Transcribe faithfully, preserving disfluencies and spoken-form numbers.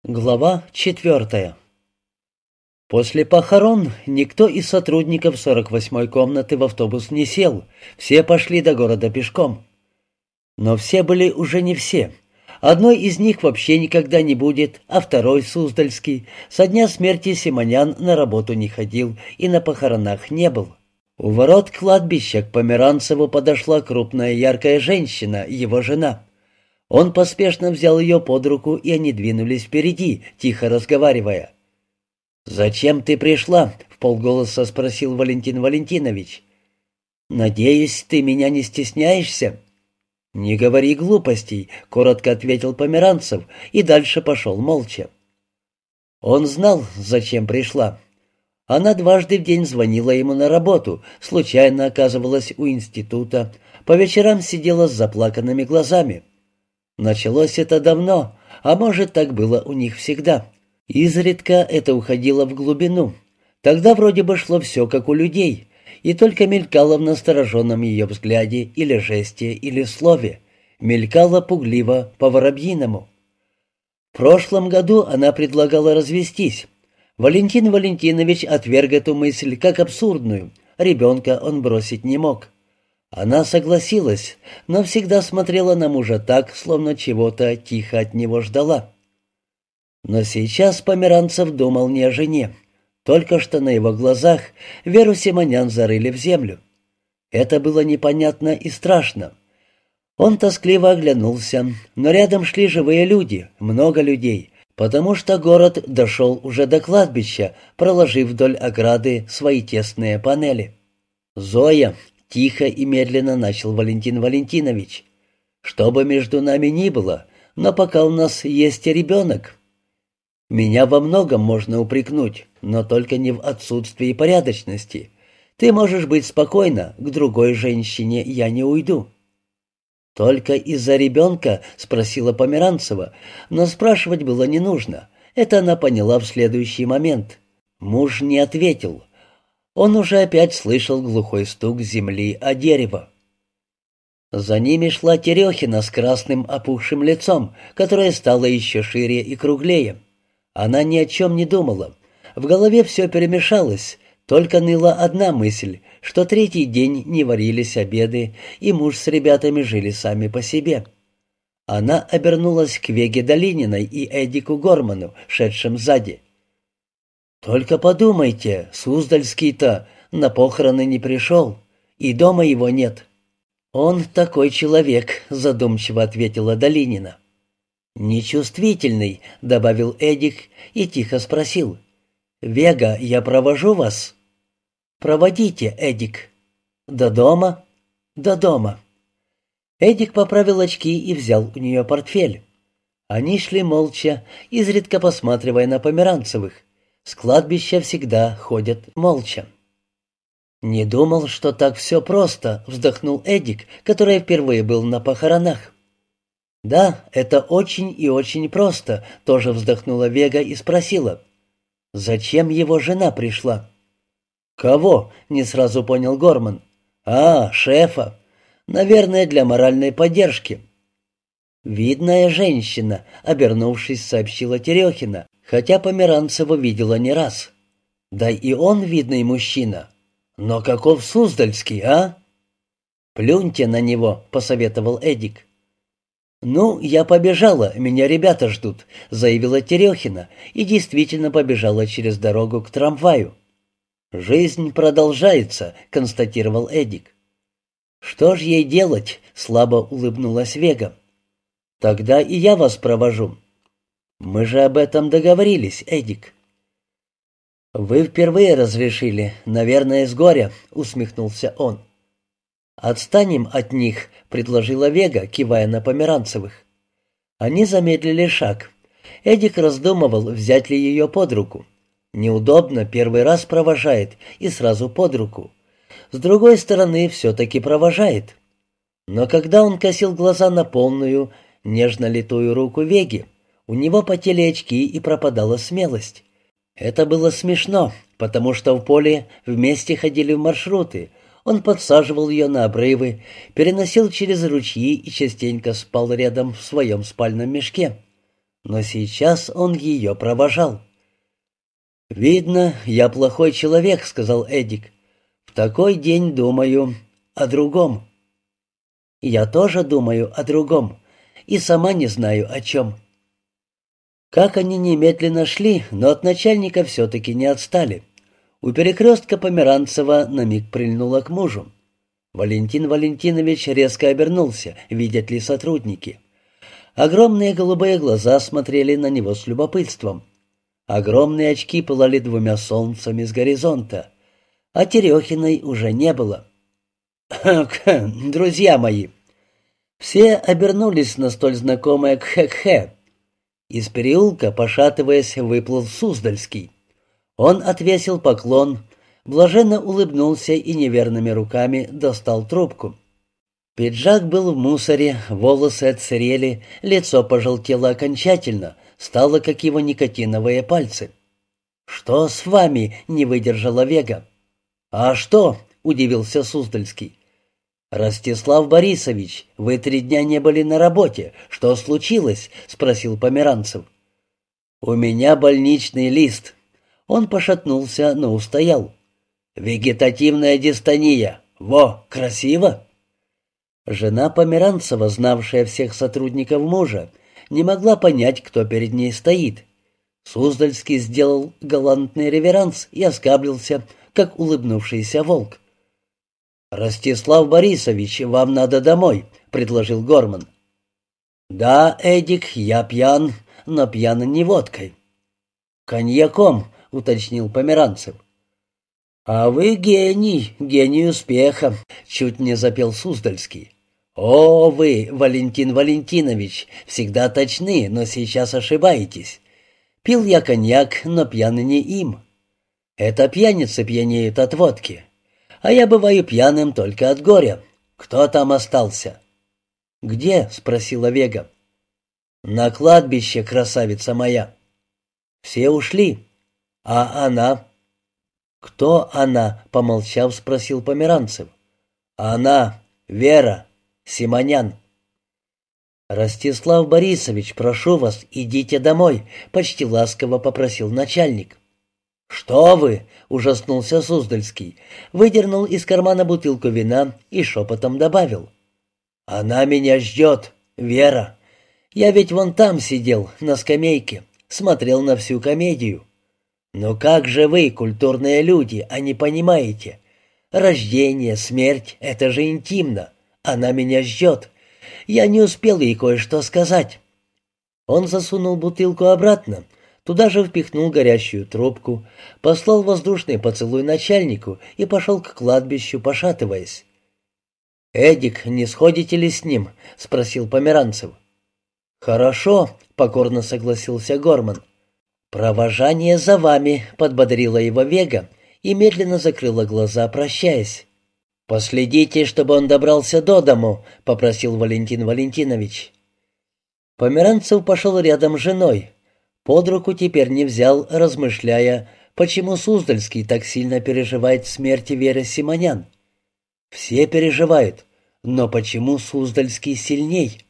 Глава четвертая. После похорон никто из сотрудников сорок восьмой комнаты в автобус не сел, все пошли до города пешком. Но все были уже не все. Одной из них вообще никогда не будет, а второй, Суздальский, со дня смерти Симонян на работу не ходил и на похоронах не был. У ворот кладбища к Померанцеву подошла крупная яркая женщина, его жена. Он поспешно взял ее под руку, и они двинулись впереди, тихо разговаривая. «Зачем ты пришла?» — вполголоса спросил Валентин Валентинович. «Надеюсь, ты меня не стесняешься?» «Не говори глупостей», — коротко ответил Померанцев и дальше пошел молча. Он знал, зачем пришла. Она дважды в день звонила ему на работу, случайно оказывалась у института, по вечерам сидела с заплаканными глазами. Началось это давно, а может, так было у них всегда. Изредка это уходило в глубину. Тогда вроде бы шло все как у людей, и только мелькало в настороженном ее взгляде или жесте, или слове. Мелькало пугливо по-воробьиному. В прошлом году она предлагала развестись. Валентин Валентинович отверг эту мысль как абсурдную. Ребенка он бросить не мог. Она согласилась, но всегда смотрела на мужа так, словно чего-то тихо от него ждала. Но сейчас Померанцев думал не о жене. Только что на его глазах Веру Симонян зарыли в землю. Это было непонятно и страшно. Он тоскливо оглянулся, но рядом шли живые люди, много людей, потому что город дошел уже до кладбища, проложив вдоль ограды свои тесные панели. «Зоя!» — тихо и медленно начал Валентин Валентинович. «Что бы между нами ни было, но пока у нас есть ребенок. Меня во многом можно упрекнуть, но только не в отсутствии порядочности. Ты можешь быть спокойна, к другой женщине я не уйду». «Только из-за ребенка?» — спросила Померанцева, но спрашивать было не нужно. Это она поняла в следующий момент. Муж не ответил. Он уже опять слышал глухой стук земли о дерево. За ними шла Терехина с красным опухшим лицом, которое стало еще шире и круглее. Она ни о чем не думала. В голове все перемешалось. Только ныла одна мысль, что третий день не варились обеды, и муж с ребятами жили сами по себе. Она обернулась к Веге Долининой и Эдику Горману, шедшим сзади. «Только подумайте, Суздальский-то на похороны не пришел, и дома его нет». «Он такой человек», — задумчиво ответила Долинина. «Нечувствительный», — добавил Эдик и тихо спросил. «Вега, я провожу вас?» «Проводите, Эдик». «До дома?» «До дома». Эдик поправил очки и взял у нее портфель. Они шли молча, изредка посматривая на Померанцевых. С кладбища всегда ходят молча. «Не думал, что так все просто», — вздохнул Эдик, который впервые был на похоронах. «Да, это очень и очень просто», — тоже вздохнула Вега и спросила. «Зачем его жена пришла?» «Кого?» — не сразу понял Горман. «А, шефа. Наверное, для моральной поддержки». «Видная женщина», — обернувшись, сообщила Терехина, хотя Померанцева видела не раз. «Да и он видный мужчина. Но каков Суздальский, а?» «Плюньте на него», — посоветовал Эдик. «Ну, я побежала, меня ребята ждут», — заявила Терехина и действительно побежала через дорогу к трамваю. «Жизнь продолжается», — констатировал Эдик. «Что ж ей делать?» — слабо улыбнулась Вега. «Тогда и я вас провожу». «Мы же об этом договорились, Эдик». «Вы впервые разрешили, наверное, с горя», — усмехнулся он. «Отстанем от них», — предложила Вега, кивая на Померанцевых. Они замедлили шаг. Эдик раздумывал, взять ли ее под руку. Неудобно, первый раз провожает и сразу под руку. С другой стороны, все-таки провожает. Но когда он косил глаза на полную, нежно литую руку Веги, у него потели очки и пропадала смелость. Это было смешно, потому что в поле вместе ходили в маршруты. Он подсаживал ее на обрывы, переносил через ручьи и частенько спал рядом в своем спальном мешке. но сейчас он ее провожал. «Видно, я плохой человек», — сказал Эдик. «В такой день думаю о другом». «Я тоже думаю о другом, и сама не знаю о чем». Как они немедленно шли, но от начальника все-таки не отстали. У перекрестка Померанцева на миг прильнула к мужу. Валентин Валентинович резко обернулся, видят ли сотрудники. Огромные голубые глаза смотрели на него с любопытством. Огромные очки пылали двумя солнцами с горизонта. А Терехиной уже не было. «Друзья мои!» Все обернулись на столь знакомое «кхе-кхе». Из переулка, пошатываясь, выплыл Суздальский. Он отвесил поклон, блаженно улыбнулся и неверными руками достал трубку. Пиджак был в мусоре, волосы отсырели, лицо пожелтело окончательно, стало как его никотиновые пальцы. «Что с вами?» — не выдержала Вега. «А что?» — удивился Суздальский. «Ростислав Борисович, вы три дня не были на работе. Что случилось?» — спросил Померанцев. «У меня больничный лист». Он пошатнулся, но устоял. «Вегетативная дистония. Во, красиво!» Жена Померанцева, знавшая всех сотрудников мужа, не могла понять, кто перед ней стоит. Суздальский сделал галантный реверанс и оскаблился, как улыбнувшийся волк. «Ростислав Борисович, вам надо домой», — предложил Горман. «Да, Эдик, я пьян, но пьян не водкой». «Коньяком», — уточнил Померанцев. «А вы гений, гений успеха», — чуть не запел Суздальский. «О, вы, Валентин Валентинович, всегда точны, но сейчас ошибаетесь. Пил я коньяк, но пьян не им. Это пьяницы пьянеют от водки. А я бываю пьяным только от горя. Кто там остался?» «Где?» — спросила Вега. «На кладбище, красавица моя». «Все ушли. А она?» «Кто она?» — помолчав, спросил Померанцев. «Она, Вера, Симонян». «Ростислав Борисович, прошу вас, идите домой», — почти ласково попросил начальник. «Что вы?» — ужаснулся Суздальский, выдернул из кармана бутылку вина и шепотом добавил. «Она меня ждет, Вера. Я ведь вон там сидел, на скамейке, смотрел на всю комедию. Но как же вы, культурные люди, а не понимаете? Рождение, смерть — это же интимно. Она меня ждет. Я не успел ей кое-что сказать». Он засунул бутылку обратно, туда же впихнул горящую трубку, послал воздушный поцелуй начальнику и пошел к кладбищу, пошатываясь. «Эдик, не сходите ли с ним?» — спросил Померанцев. «Хорошо», — покорно согласился Горман. «Провожание за вами», — подбодрила его Вега и медленно закрыла глаза, прощаясь. «Последите, чтобы он добрался до дому», — попросил Валентин Валентинович. Померанцев пошел рядом с женой. Под руку теперь не взял, размышляя, почему Суздальский так сильно переживает смерти Веры Симонян. Все переживают, но почему Суздальский сильней?